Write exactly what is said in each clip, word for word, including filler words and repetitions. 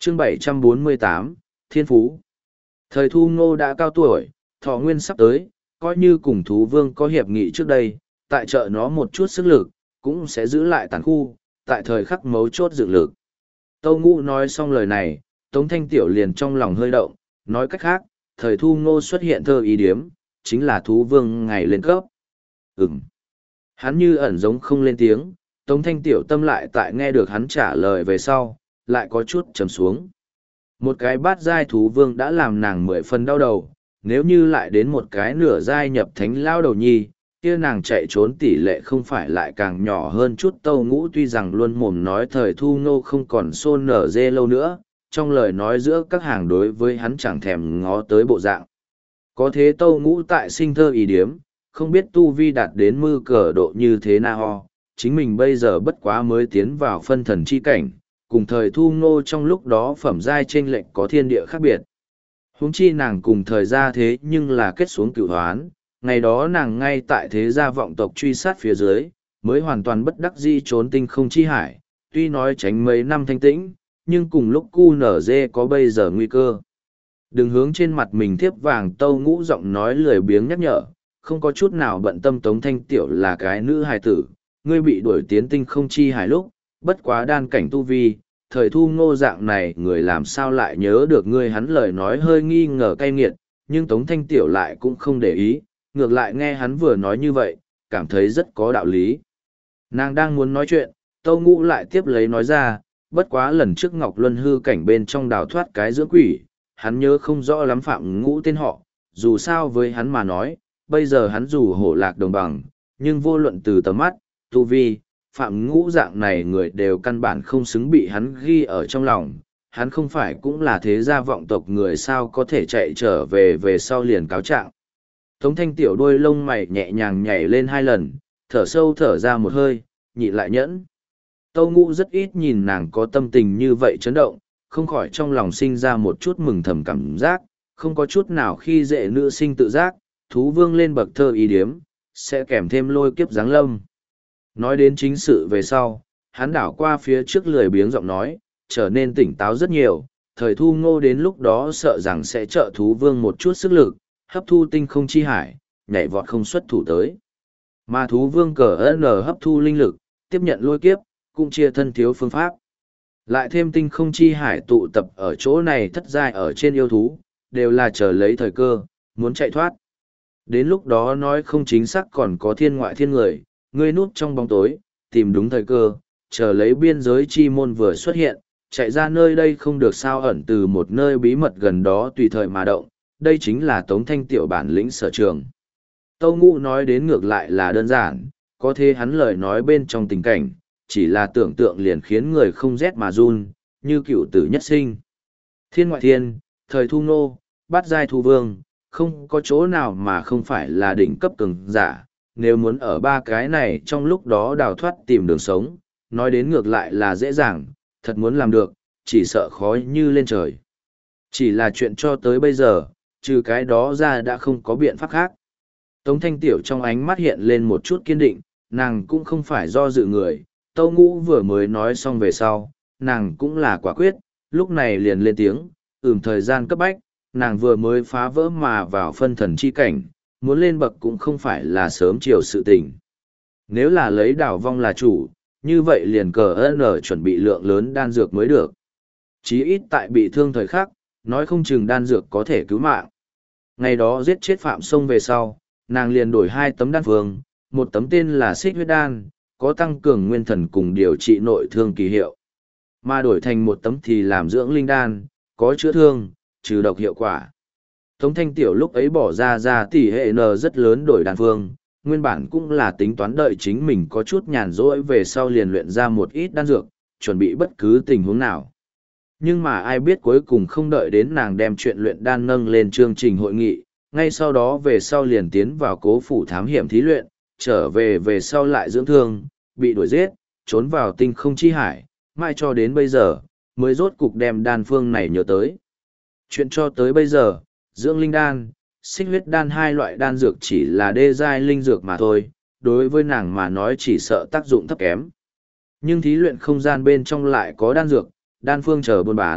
chương bảy trăm bốn mươi tám, Thiên Phú. Thời Thu Ngô đã cao tuổi, thọ nguyên sắp tới, coi như cùng thú vương có hiệp nghị trước đây, tại trợ nó một chút sức lực, cũng sẽ giữ lại tàn khu, tại thời khắc mấu chốt dựng lực. Tâu Ngũ nói xong lời này, Tống Thanh Tiểu liền trong lòng hơi động, nói cách khác, thời Thu Ngô xuất hiện thơ ý điếm, chính là thú vương ngày lên cấp. Ừm. Hắn như ẩn giống không lên tiếng, Tống Thanh Tiểu tâm lại tại nghe được hắn trả lời về sau, lại có chút trầm xuống. Một cái bát giai thú vương đã làm nàng mười phần đau đầu, nếu như lại đến một cái nửa giai nhập thánh lao đầu nhi, kia nàng chạy trốn tỷ lệ không phải lại càng nhỏ hơn chút. Tâu Ngũ tuy rằng luôn mồm nói thời Thu Ngô không còn xôn nở dê lâu nữa, trong lời nói giữa các hàng đối với hắn chẳng thèm ngó tới bộ dạng. Có thế Tâu Ngũ tại sinh thơ ý điếm, không biết tu vi đạt đến mư cờ độ như thế nào ho, chính mình bây giờ bất quá mới tiến vào phân thần chi cảnh, cùng thời Thu Ngô trong lúc đó phẩm giai chênh lệch có thiên địa khác biệt. Huống chi nàng cùng thời gia thế nhưng là kết xuống cửu hoán, ngày đó nàng ngay tại thế gia vọng tộc truy sát phía dưới, mới hoàn toàn bất đắc dĩ trốn tinh không chi hải, tuy nói tránh mấy năm thanh tĩnh, nhưng cùng lúc cu nở dê có bây giờ nguy cơ. Đừng hướng trên mặt mình thiếp vàng. Tâu Ngũ giọng nói lười biếng nhắc nhở, không có chút nào bận tâm Tống Thanh Tiểu là cái nữ hài tử, ngươi bị đuổi tiến tinh không chi hải lúc, bất quá đan cảnh tu vi, thời Thu Ngô dạng này người làm sao lại nhớ được ngươi. Hắn lời nói hơi nghi ngờ cay nghiệt, nhưng Tống Thanh Tiểu lại cũng không để ý, ngược lại nghe hắn vừa nói như vậy, cảm thấy rất có đạo lý. Nàng đang muốn nói chuyện, Tâu Ngũ lại tiếp lấy nói ra, bất quá lần trước Ngọc Luân hư cảnh bên trong đào thoát cái dưỡng quỷ, hắn nhớ không rõ lắm Phạm Ngũ tên họ, dù sao với hắn mà nói, bây giờ hắn dù hổ lạc đồng bằng, nhưng vô luận từ tầm mắt, tu vi, Phạm Ngũ dạng này người đều căn bản không xứng bị hắn ghi ở trong lòng. Hắn không phải cũng là thế gia vọng tộc người sao có thể chạy trở về về sau liền cáo trạng. Tống Thanh Tiểu đôi lông mày nhẹ nhàng nhảy lên hai lần, thở sâu thở ra một hơi, nhịn lại nhẫn. Tâu Ngũ rất ít nhìn nàng có tâm tình như vậy chấn động, không khỏi trong lòng sinh ra một chút mừng thầm cảm giác, không có chút nào khi dễ nữ sinh tự giác, thú vương lên bậc thơ ý điếm, sẽ kèm thêm lôi kiếp giáng lâm. Nói đến chính sự về sau, hắn đảo qua phía trước lười biếng giọng nói, trở nên tỉnh táo rất nhiều, thời Thu Ngô đến lúc đó sợ rằng sẽ trợ thú vương một chút sức lực, hấp thu tinh không chi hải, nhảy vọt không xuất thủ tới. Mà thú vương cờ N hấp thu linh lực, tiếp nhận lôi kiếp, cũng chia thân thiếu phương pháp. Lại thêm tinh không chi hải tụ tập ở chỗ này thất giai ở trên yêu thú, đều là chờ lấy thời cơ, muốn chạy thoát. Đến lúc đó nói không chính xác còn có thiên ngoại thiên người, ngươi núp trong bóng tối, tìm đúng thời cơ, chờ lấy biên giới chi môn vừa xuất hiện, chạy ra nơi đây không được sao ẩn từ một nơi bí mật gần đó tùy thời mà động, đây chính là Tống Thanh Tiểu bản lĩnh sở trường. Tâu Ngũ nói đến ngược lại là đơn giản, có thể hắn lời nói bên trong tình cảnh, chỉ là tưởng tượng liền khiến người không rét mà run, như cựu tử nhất sinh. Thiên ngoại thiên, thời Thu Ngô, bát giai thu vương, không có chỗ nào mà không phải là đỉnh cấp cường giả, nếu muốn ở ba cái này trong lúc đó đào thoát tìm đường sống, nói đến ngược lại là dễ dàng, thật muốn làm được, chỉ sợ khó như lên trời. Chỉ là chuyện cho tới bây giờ, trừ cái đó ra đã không có biện pháp khác. Tống Thanh Tiểu trong ánh mắt hiện lên một chút kiên định, nàng cũng không phải do dự người, Tâu Ngũ vừa mới nói xong về sau, nàng cũng là quả quyết, lúc này liền lên tiếng, ừm thời gian cấp bách, nàng vừa mới phá vỡ mà vào phân thần chi cảnh, muốn lên bậc cũng không phải là sớm chiều sự tình. Nếu là lấy đảo vong là chủ, như vậy liền cờ N chuẩn bị lượng lớn đan dược mới được. Chí ít tại bị thương thời khắc, nói không chừng đan dược có thể cứu mạng. Ngày đó giết chết Phạm Sông về sau, nàng liền đổi hai tấm đan phương, một tấm tên là Xích huyết đan, có tăng cường nguyên thần cùng điều trị nội thương kỳ hiệu. Mà đổi thành một tấm thì làm dưỡng linh đan, có chữa thương, trừ độc hiệu quả. Tống Thanh Tiểu lúc ấy bỏ ra ra tỷ hệ N rất lớn đổi đan phương, nguyên bản cũng là tính toán đợi chính mình có chút nhàn rỗi về sau liền luyện ra một ít đan dược, chuẩn bị bất cứ tình huống nào. Nhưng mà ai biết cuối cùng không đợi đến nàng đem chuyện luyện đan nâng lên chương trình hội nghị, ngay sau đó về sau liền tiến vào cố phủ thám hiểm thí luyện, trở về về sau lại dưỡng thương, bị đuổi giết, trốn vào tinh không chi hải, mai cho đến bây giờ, mới rốt cục đem đan phương này nhớ tới. Chuyện cho tới bây giờ, dưỡng linh đan, xích huyết đan hai loại đan dược chỉ là đê giai linh dược mà thôi, đối với nàng mà nói chỉ sợ tác dụng thấp kém. Nhưng thí luyện không gian bên trong lại có đan dược, đan phương chờ buôn bán,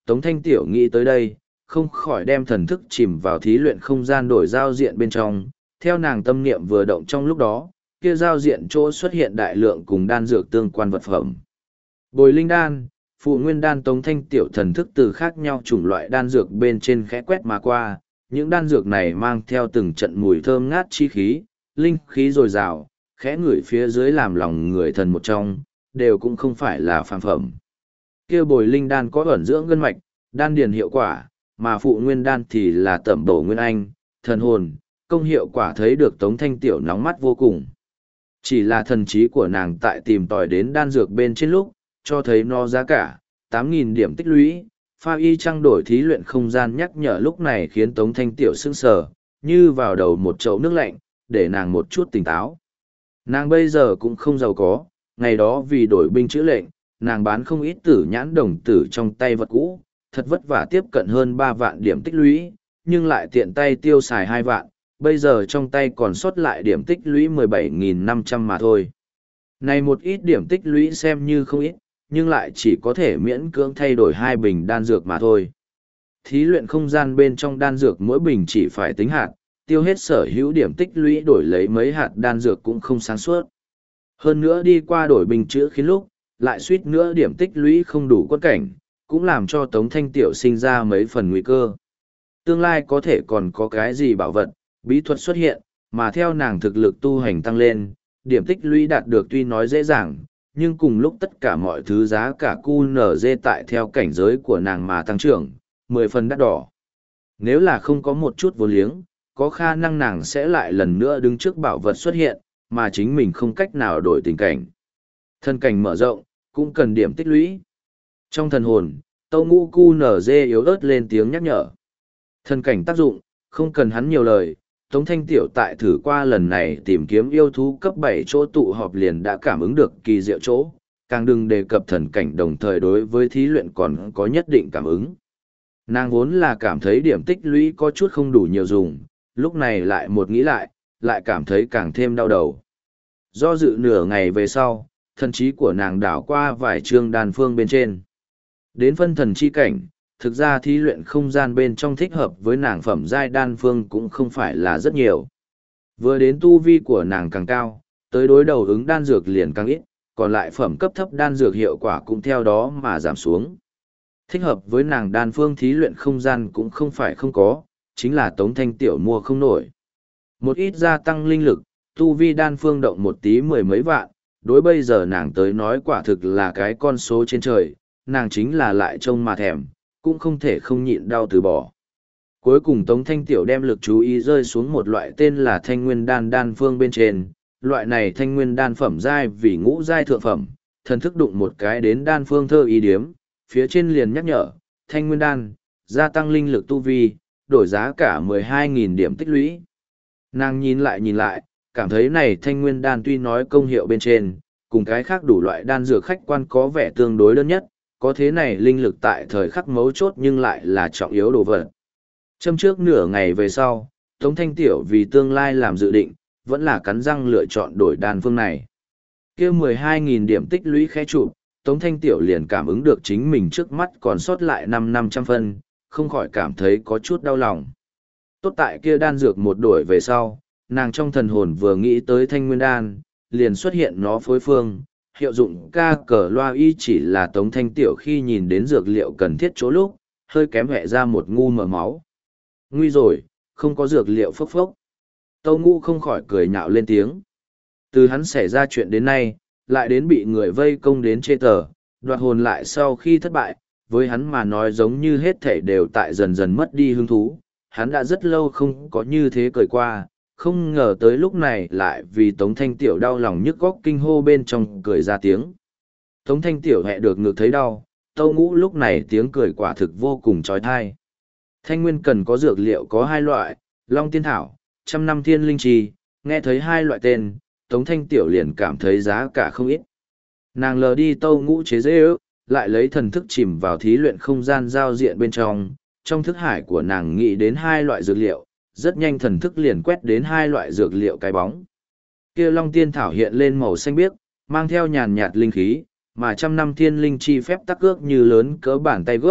Tống Thanh Tiểu nghĩ tới đây, không khỏi đem thần thức chìm vào thí luyện không gian đổi giao diện bên trong, theo nàng tâm niệm vừa động trong lúc đó, kia giao diện chỗ xuất hiện đại lượng cùng đan dược tương quan vật phẩm. Bồi linh đan, phụ nguyên đan. Tống Thanh Tiểu thần thức từ khác nhau chủng loại đan dược bên trên khẽ quét mà qua, những đan dược này mang theo từng trận mùi thơm ngát chi khí, linh khí dồi dào, khẽ ngửi phía dưới làm lòng người thần một trong, đều cũng không phải là phàm phẩm. Kia bồi linh đan có ẩn dưỡng gân mạch, đan điền hiệu quả, mà phụ nguyên đan thì là tẩm bổ nguyên anh, thần hồn, công hiệu quả thấy được Tống Thanh Tiểu nóng mắt vô cùng. Chỉ là thần trí của nàng tại tìm tòi đến đan dược bên trên lúc, cho thấy nó giá cả, tám nghìn điểm tích lũy, pha y trăng đổi thí luyện không gian nhắc nhở lúc này khiến Tống Thanh Tiểu sững sờ, như vào đầu một chậu nước lạnh, để nàng một chút tỉnh táo. Nàng bây giờ cũng không giàu có, ngày đó vì đổi binh chữ lệnh, nàng bán không ít tử nhãn đồng tử trong tay vật cũ, thật vất vả tiếp cận hơn ba vạn điểm tích lũy, nhưng lại tiện tay tiêu xài hai vạn, bây giờ trong tay còn sót lại điểm tích lũy mười bảy nghìn năm trăm mà thôi. Này một ít điểm tích lũy xem như không ít, nhưng lại chỉ có thể miễn cưỡng thay đổi hai bình đan dược mà thôi. Thí luyện không gian bên trong đan dược mỗi bình chỉ phải tính hạt, tiêu hết sở hữu điểm tích lũy đổi lấy mấy hạt đan dược cũng không sáng suốt. Hơn nữa đi qua đổi bình chữa khiến lúc, lại suýt nữa điểm tích lũy không đủ quân cảnh, cũng làm cho Tống Thanh Tiểu sinh ra mấy phần nguy cơ. Tương lai có thể còn có cái gì bảo vật, bí thuật xuất hiện, mà theo nàng thực lực tu hành tăng lên, điểm tích lũy đạt được tuy nói dễ dàng, nhưng cùng lúc tất cả mọi thứ giá cả cu nở dê tại theo cảnh giới của nàng mà tăng trưởng, mười phần đắt đỏ. Nếu là không có một chút vô liếng, có khả năng nàng sẽ lại lần nữa đứng trước bảo vật xuất hiện, mà chính mình không cách nào đổi tình cảnh. Thân cảnh mở rộng, cũng cần điểm tích lũy. Trong thần hồn, Tâu Ngũ cu nở dê yếu ớt lên tiếng nhắc nhở. Thân cảnh tác dụng, không cần hắn nhiều lời, Tống Thanh Tiểu tại thử qua lần này tìm kiếm yêu thú cấp bảy chỗ tụ họp liền đã cảm ứng được kỳ diệu chỗ, càng đừng đề cập thần cảnh đồng thời đối với thí luyện còn có nhất định cảm ứng. Nàng vốn là cảm thấy điểm tích lũy có chút không đủ nhiều dùng, lúc này lại một nghĩ lại, lại cảm thấy càng thêm đau đầu. Do dự nửa ngày về sau, thần trí của nàng đảo qua vài chương đan phương bên trên. Đến phân thần chi cảnh, thực ra thí luyện không gian bên trong thích hợp với nàng phẩm giai đan phương cũng không phải là rất nhiều. Vừa đến tu vi của nàng càng cao, tới đối đầu ứng đan dược liền càng ít, còn lại phẩm cấp thấp đan dược hiệu quả cũng theo đó mà giảm xuống. Thích hợp với nàng đan phương thí luyện không gian cũng không phải không có, chính là Tống Thanh Tiểu mua không nổi. Một ít gia tăng linh lực, tu vi đan phương động một tí mười mấy vạn, đối bây giờ nàng tới nói quả thực là cái con số trên trời, nàng chính là lại trông mà thèm, cũng không thể không nhịn đau từ bỏ. Cuối cùng Tống Thanh Tiểu đem lực chú ý rơi xuống một loại tên là thanh nguyên đan đan phương bên trên, loại này thanh nguyên đan phẩm giai vì ngũ giai thượng phẩm, thần thức đụng một cái đến đan phương thơ ý điếm, phía trên liền nhắc nhở, thanh nguyên đan, gia tăng linh lực tu vi, đổi giá cả mười hai nghìn điểm tích lũy. Nàng nhìn lại nhìn lại, cảm thấy này thanh nguyên đan tuy nói công hiệu bên trên, cùng cái khác đủ loại đan dược khách quan có vẻ tương đối đơn nhất, có thế này linh lực tại thời khắc mấu chốt nhưng lại là trọng yếu đồ vật. Châm trước nửa ngày về sau, Tống Thanh Tiểu vì tương lai làm dự định, vẫn là cắn răng lựa chọn đổi đan phương này. Kêu mười hai nghìn điểm tích lũy khẽ chụp, Tống Thanh Tiểu liền cảm ứng được chính mình trước mắt còn sót lại năm năm trăm phân, không khỏi cảm thấy có chút đau lòng. Tốt tại kia đan dược một đổi về sau, nàng trong thần hồn vừa nghĩ tới thanh nguyên đan, liền xuất hiện nó phối phương, hiệu dụng ca cờ loa y chỉ là Tống Thanh Tiểu khi nhìn đến dược liệu cần thiết chỗ lúc, hơi kém hẹ ra một ngu mở máu. Nguy rồi, không có dược liệu phốc phốc. Tâu Ngũ không khỏi cười nhạo lên tiếng. Từ hắn xảy ra chuyện đến nay, lại đến bị người vây công đến chê tờ, đoạt hồn lại sau khi thất bại, với hắn mà nói giống như hết thảy đều tại dần dần mất đi hứng thú. Hắn đã rất lâu không có như thế cười qua, không ngờ tới lúc này lại vì Tống Thanh Tiểu đau lòng nhức góc kinh hô bên trong cười ra tiếng. Tống Thanh Tiểu hẹ được ngược thấy đau, Tâu Ngũ lúc này tiếng cười quả thực vô cùng trói thai. Thanh nguyên cần có dược liệu có hai loại, Long Tiên Thảo, trăm năm thiên linh trì, nghe thấy hai loại tên, Tống Thanh Tiểu liền cảm thấy giá cả không ít. Nàng lờ đi Tâu Ngũ chế dễ ước, lại lấy thần thức chìm vào thí luyện không gian giao diện bên trong, trong thức hải của nàng nghĩ đến hai loại dược liệu, rất nhanh thần thức liền quét đến hai loại dược liệu cái bóng. Kia Long Tiên Thảo hiện lên màu xanh biếc, mang theo nhàn nhạt linh khí, mà trăm năm thiên linh chi phép tắc ước như lớn cỡ bàn tay gốc,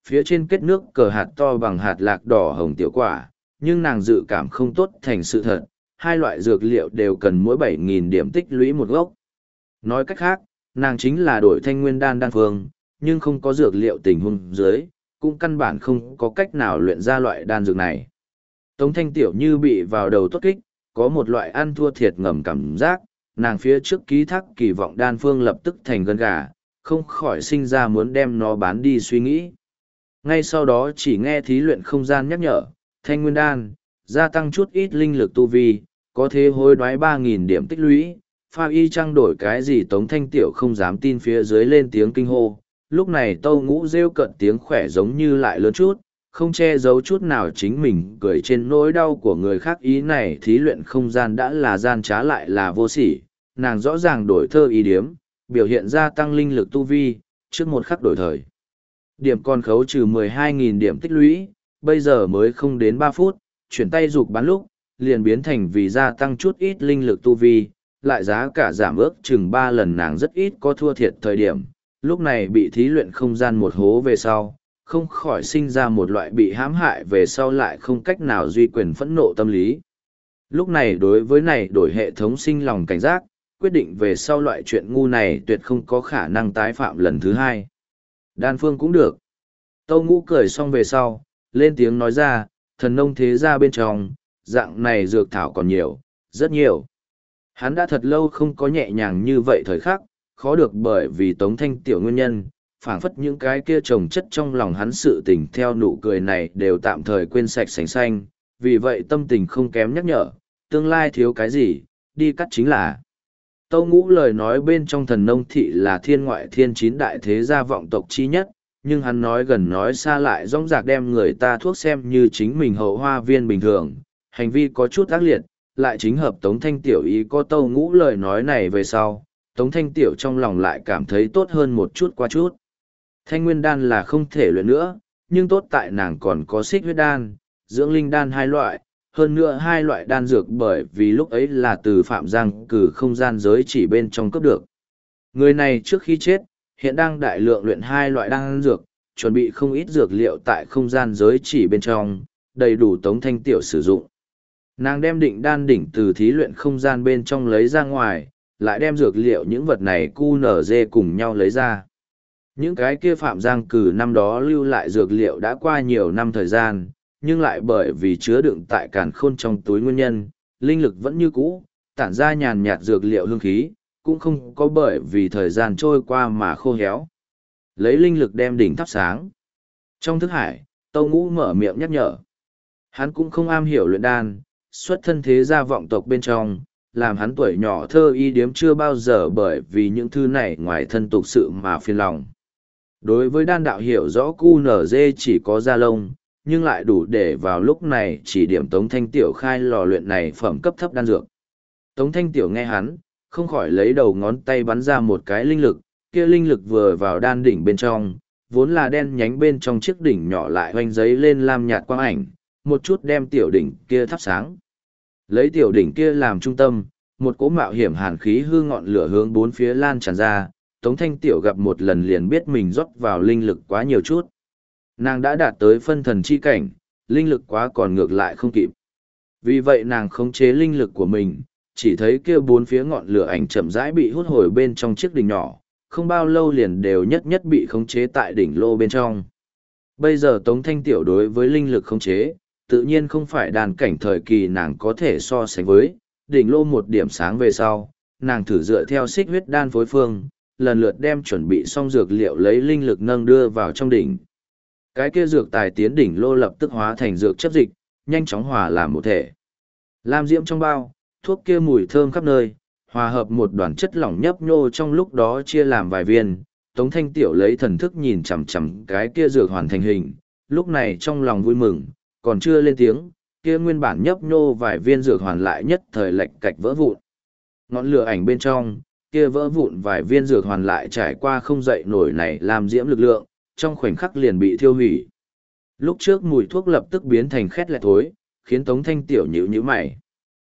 phía trên kết nước cờ hạt to bằng hạt lạc đỏ hồng tiểu quả, nhưng nàng dự cảm không tốt thành sự thật, hai loại dược liệu đều cần mỗi bảy nghìn điểm tích lũy một gốc. Nói cách khác, nàng chính là đổi thanh nguyên đan đan phương, nhưng không có dược liệu tình huống dưới, cũng căn bản không có cách nào luyện ra loại đan dược này. Tống Thanh Tiểu như bị vào đầu tốt kích, có một loại ăn thua thiệt ngầm cảm giác, nàng phía trước ký thác kỳ vọng đan phương lập tức thành gân gà, không khỏi sinh ra muốn đem nó bán đi suy nghĩ. Ngay sau đó chỉ nghe thí luyện không gian nhắc nhở, thanh nguyên đan, gia tăng chút ít linh lực tu vi, có thể hối đoái ba nghìn điểm tích lũy, pha y trăng đổi cái gì Tống Thanh Tiểu không dám tin phía dưới lên tiếng kinh hô. Lúc này Tâu Ngũ rêu cận tiếng khỏe giống như lại lớn chút, không che giấu chút nào chính mình cười trên nỗi đau của người khác. Ý này thí luyện không gian đã là gian trá lại là vô sỉ, nàng rõ ràng đổi thơ ý điếm, biểu hiện ra tăng linh lực tu vi, trước một khắc đổi thời. Điểm còn khấu trừ mười hai nghìn điểm tích lũy, bây giờ mới không đến ba phút, chuyển tay dục bán lúc, liền biến thành vì gia tăng chút ít linh lực tu vi, lại giá cả giảm ước chừng ba lần. Nàng rất ít có thua thiệt thời điểm, lúc này bị thí luyện không gian một hố về sau, không khỏi sinh ra một loại bị hãm hại về sau lại không cách nào duy quyền phẫn nộ tâm lý. Lúc này đối với này đổi hệ thống sinh lòng cảnh giác, quyết định về sau loại chuyện ngu này tuyệt không có khả năng tái phạm lần thứ hai. Đan phương cũng được. Tâu Ngũ cười xong về sau, lên tiếng nói ra, thần nông thế gia bên trong, dạng này dược thảo còn nhiều, rất nhiều. Hắn đã thật lâu không có nhẹ nhàng như vậy thời khắc, khó được bởi vì Tống Thanh Tiểu nguyên nhân, phảng phất những cái kia trồng chất trong lòng hắn sự tình theo nụ cười này đều tạm thời quên sạch sành xanh, vì vậy tâm tình không kém nhắc nhở, tương lai thiếu cái gì, đi cắt chính là. Tâu Ngũ lời nói bên trong thần nông thị là thiên ngoại thiên chín đại thế gia vọng tộc chi nhất, nhưng hắn nói gần nói xa lại rong rạc đem người ta thuốc xem như chính mình hậu hoa viên bình thường, hành vi có chút ác liệt, lại chính hợp Tống Thanh Tiểu ý có Tâu Ngũ lời nói này về sau, Tống Thanh Tiểu trong lòng lại cảm thấy tốt hơn một chút qua chút. Thanh nguyên đan là không thể luyện nữa, nhưng tốt tại nàng còn có xích huyết đan, dưỡng linh đan hai loại, hơn nữa hai loại đan dược bởi vì lúc ấy là từ Phạm Giang cử không gian giới chỉ bên trong cấp được. Người này trước khi chết, hiện đang đại lượng luyện hai loại đan dược, chuẩn bị không ít dược liệu tại không gian giới chỉ bên trong, đầy đủ Tống Thanh Tiểu sử dụng. Nàng đem định đan đỉnh từ thí luyện không gian bên trong lấy ra ngoài, lại đem dược liệu những vật này cu nở dê cùng nhau lấy ra. Những cái kia Phạm Giang cử năm đó lưu lại dược liệu đã qua nhiều năm thời gian, nhưng lại bởi vì chứa đựng tại càn khôn trong túi nguyên nhân, linh lực vẫn như cũ, tản ra nhàn nhạt dược liệu hương khí, cũng không có bởi vì thời gian trôi qua mà khô héo. Lấy linh lực đem đỉnh thắp sáng. Trong thức hải, Tâu Ngũ mở miệng nhắc nhở. Hắn cũng không am hiểu luyện đan, xuất thân thế gia vọng tộc bên trong, làm hắn tuổi nhỏ thơ y điếm chưa bao giờ bởi vì những thứ này ngoài thân tục sự mà phiền lòng. Đối với đan đạo hiểu rõ cu nở dê chỉ có da lông, nhưng lại đủ để vào lúc này chỉ điểm Tống Thanh Tiểu khai lò luyện này phẩm cấp thấp đan dược. Tống Thanh Tiểu nghe hắn, không khỏi lấy đầu ngón tay bắn ra một cái linh lực, kia linh lực vừa vào đan đỉnh bên trong, vốn là đen nhánh bên trong chiếc đỉnh nhỏ lại hoành giấy lên lam nhạt quang ảnh, một chút đem tiểu đỉnh kia thắp sáng. Lấy tiểu đỉnh kia làm trung tâm, một cỗ mạo hiểm hàn khí hư ngọn lửa hướng bốn phía lan tràn ra, Tống Thanh Tiểu gặp một lần liền biết mình rót vào linh lực quá nhiều chút. Nàng đã đạt tới phân thần chi cảnh, linh lực quá còn ngược lại không kịp. Vì vậy nàng khống chế linh lực của mình, chỉ thấy kia bốn phía ngọn lửa ảnh chậm rãi bị hút hồi bên trong chiếc đỉnh nhỏ, không bao lâu liền đều nhất nhất bị khống chế tại đỉnh lô bên trong. Bây giờ Tống Thanh Tiểu đối với linh lực khống chế, tự nhiên không phải đàn cảnh thời kỳ nàng có thể so sánh với, đỉnh lô một điểm sáng về sau, nàng thử dựa theo xích huyết đan phối phương, lần lượt đem chuẩn bị xong dược liệu lấy linh lực nâng đưa vào trong đỉnh. Cái kia dược tài tiến đỉnh lô lập tức hóa thành dược chất dịch, nhanh chóng hòa làm một thể. Lam diễm trong bao, thuốc kia mùi thơm khắp nơi, hòa hợp một đoàn chất lỏng nhấp nhô trong lúc đó chia làm vài viên. Tống Thanh Tiểu lấy thần thức nhìn chằm chằm cái kia dược hoàn thành hình, lúc này trong lòng vui mừng, còn chưa lên tiếng, kia nguyên bản nhấp nhô vài viên dược hoàn lại nhất thời lệch cạch vỡ vụn. Ngọn lửa ảnh bên trong, kia vỡ vụn vài viên dược hoàn lại trải qua không dậy nổi này làm diễm lực lượng, trong khoảnh khắc liền bị thiêu hủy. Lúc trước mùi thuốc lập tức biến thành khét lẹt thối, khiến Tống Thanh Tiểu nhíu nhíu mày.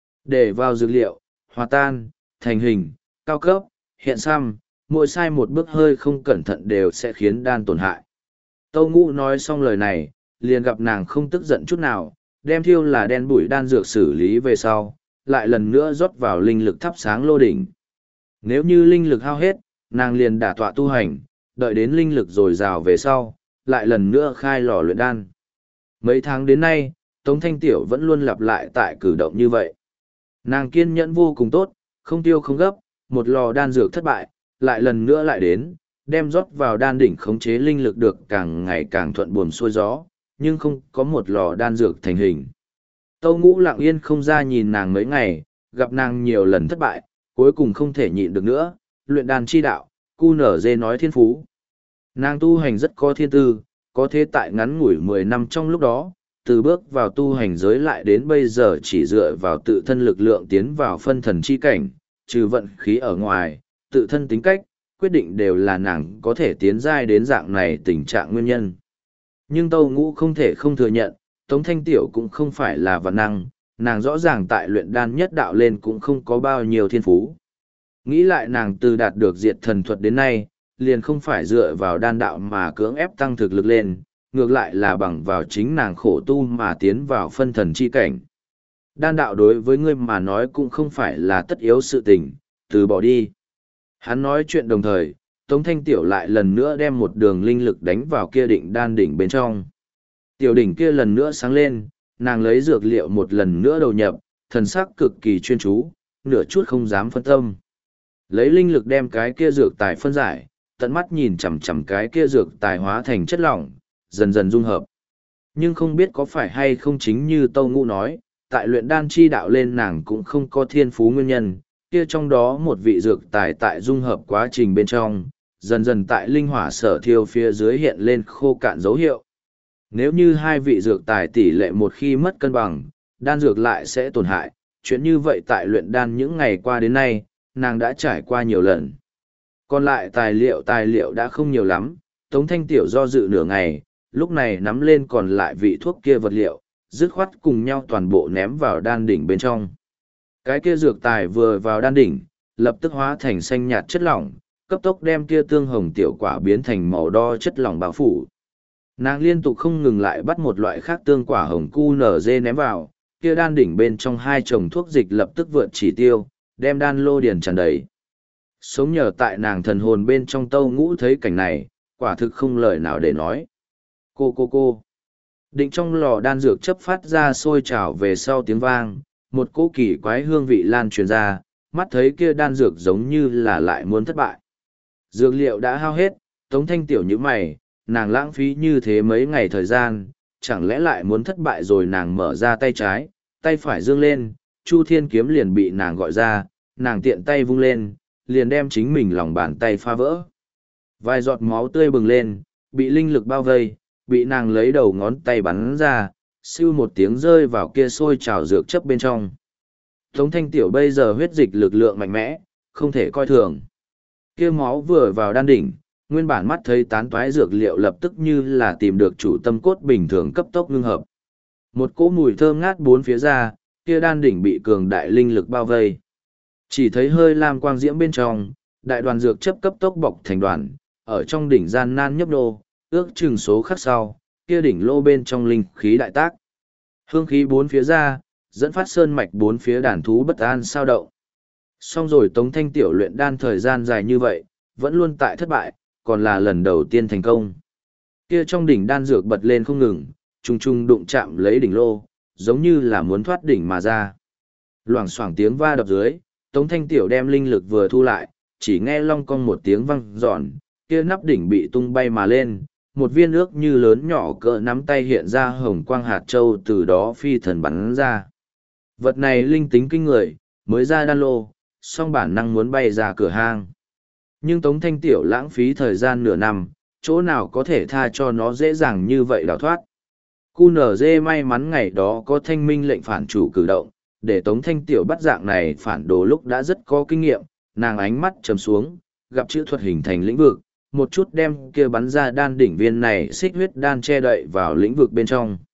Để vào dược liệu, hòa tan, thành hình, cao cấp, hiện xăm, mỗi sai một bước hơi không cẩn thận đều sẽ khiến đan tổn hại. Tâu Ngũ nói xong lời này, liền gặp nàng không tức giận chút nào, đem thiêu là đen bụi đan dược xử lý về sau, lại lần nữa rót vào linh lực thắp sáng lô đỉnh. Nếu như linh lực hao hết, nàng liền đả tọa tu hành, đợi đến linh lực dồi dào về sau, lại lần nữa khai lò luyện đan. Mấy tháng đến nay, Tống Thanh Tiểu vẫn luôn lặp lại tại cử động như vậy. Nàng kiên nhẫn vô cùng tốt, không tiêu không gấp, một lò đan dược thất bại, lại lần nữa lại đến, đem rót vào đan đỉnh khống chế linh lực được càng ngày càng thuận buồm xuôi gió, nhưng không có một lò đan dược thành hình. Tâu Ngũ lặng yên không ra nhìn nàng mấy ngày, gặp nàng nhiều lần thất bại, cuối cùng không thể nhịn được nữa, luyện đan chi đạo, cu nở dê nói thiên phú. Nàng tu hành rất có thiên tư, có thế tại ngắn ngủi mười năm trong lúc đó, từ bước vào tu hành giới lại đến bây giờ chỉ dựa vào tự thân lực lượng tiến vào phân thần chi cảnh, trừ vận khí ở ngoài, tự thân tính cách, quyết định đều là nàng có thể tiến giai đến dạng này tình trạng nguyên nhân. Nhưng Tâu Ngũ không thể không thừa nhận, Tống Thanh Tiểu cũng không phải là vật năng, nàng rõ ràng tại luyện đan nhất đạo lên cũng không có bao nhiêu thiên phú. Nghĩ lại nàng từ đạt được diệt thần thuật đến nay, liền không phải dựa vào đan đạo mà cưỡng ép tăng thực lực lên, ngược lại là bằng vào chính nàng khổ tu mà tiến vào phân thần chi cảnh. Đan đạo đối với ngươi mà nói cũng không phải là tất yếu sự tình, từ bỏ đi. Hắn nói chuyện đồng thời, Tống Thanh Tiểu lại lần nữa đem một đường linh lực đánh vào kia định đan đỉnh bên trong. Tiểu đỉnh kia lần nữa sáng lên, nàng lấy dược liệu một lần nữa đầu nhập, thần sắc cực kỳ chuyên chú, nửa chút không dám phân tâm. Lấy linh lực đem cái kia dược tài phân giải, tận mắt nhìn chằm chằm cái kia dược tài hóa thành chất lỏng, dần dần dung hợp. Nhưng không biết có phải hay không chính như Tâu Ngũ nói, tại luyện đan chi đạo lên nàng cũng không có thiên phú nguyên nhân, kia trong đó một vị dược tài tại dung hợp quá trình bên trong, dần dần tại linh hỏa sở thiêu phía dưới hiện lên khô cạn dấu hiệu. Nếu như hai vị dược tài tỷ lệ một khi mất cân bằng, đan dược lại sẽ tổn hại, chuyện như vậy tại luyện đan những ngày qua đến nay, nàng đã trải qua nhiều lần. Còn lại tài liệu tài liệu đã không nhiều lắm, Tống Thanh Tiểu do dự nửa ngày, lúc này nắm lên còn lại vị thuốc kia vật liệu, dứt khoát cùng nhau toàn bộ ném vào đan đỉnh bên trong. Cái kia dược tài vừa vào đan đỉnh, lập tức hóa thành xanh nhạt chất lỏng, cấp tốc đem kia tương hồng tiểu quả biến thành màu đo chất lỏng bao phủ. Nàng liên tục không ngừng lại bắt một loại khác tương quả hồng cu nở dê ném vào, kia đan đỉnh bên trong hai chồng thuốc dịch lập tức vượt chỉ tiêu, đem đan lô điền tràn đầy. Sống nhờ tại nàng thần hồn bên trong Tâu Ngũ thấy cảnh này, quả thực không lời nào để nói. Cô cô cô. Định trong lò đan dược chấp phát ra sôi trào về sau tiếng vang, một cỗ kỳ quái hương vị lan truyền ra, mắt thấy kia đan dược giống như là lại muốn thất bại. Dược liệu đã hao hết, Tống Thanh Tiểu như mày, nàng lãng phí như thế mấy ngày thời gian, chẳng lẽ lại muốn thất bại rồi. Nàng mở ra tay trái, tay phải dương lên, Chu Thiên kiếm liền bị nàng gọi ra, nàng tiện tay vung lên, liền đem chính mình lòng bàn tay phá vỡ. Vài giọt máu tươi bừng lên, bị linh lực bao vây, bị nàng lấy đầu ngón tay bắn ra, siêu một tiếng rơi vào kia sôi trào dược chấp bên trong. Tống Thanh Tiểu bây giờ huyết dịch lực lượng mạnh mẽ, không thể coi thường. Kia máu vừa vào đan đỉnh, nguyên bản mắt thấy tán toái dược liệu lập tức như là tìm được chủ tâm cốt bình thường cấp tốc ngưng hợp. Một cỗ mùi thơm ngát bốn phía ra, kia đan đỉnh bị cường đại linh lực bao vây. Chỉ thấy hơi lam quang diễm bên trong, đại đoàn dược chấp cấp tốc bọc thành đoàn, ở trong đỉnh gian nan nhấp nô, ước chừng số khắc sau, kia đỉnh lô bên trong linh khí đại tác. Hương khí bốn phía ra, dẫn phát sơn mạch bốn phía đàn thú bất an sao động. Xong rồi Tống Thanh Tiểu luyện đan thời gian dài như vậy, vẫn luôn tại thất bại, còn là lần đầu tiên thành công. Kia trong đỉnh đan dược bật lên không ngừng, trùng trùng đụng chạm lấy đỉnh lô, giống như là muốn thoát đỉnh mà ra. Loảng xoảng tiếng va đập dưới, Tống Thanh Tiểu đem linh lực vừa thu lại, chỉ nghe long cong một tiếng vang giòn, kia nắp đỉnh bị tung bay mà lên, một viên ước như lớn nhỏ cỡ nắm tay hiện ra hồng quang hạt châu từ đó phi thần bắn ra. Vật này linh tính kinh người, mới ra đan lô, song bản năng muốn bay ra cửa hang. Nhưng Tống Thanh Tiểu lãng phí thời gian nửa năm, chỗ nào có thể tha cho nó dễ dàng như vậy đào thoát. Cu nở dê may mắn ngày đó có thanh minh lệnh phản chủ cử động, để Tống Thanh Tiểu bắt dạng này phản đồ lúc đã rất có kinh nghiệm, nàng ánh mắt trầm xuống, gặp chữ thuật hình thành lĩnh vực, một chút đem kia bắn ra đan đỉnh viên này xích huyết đan che đậy vào lĩnh vực bên trong.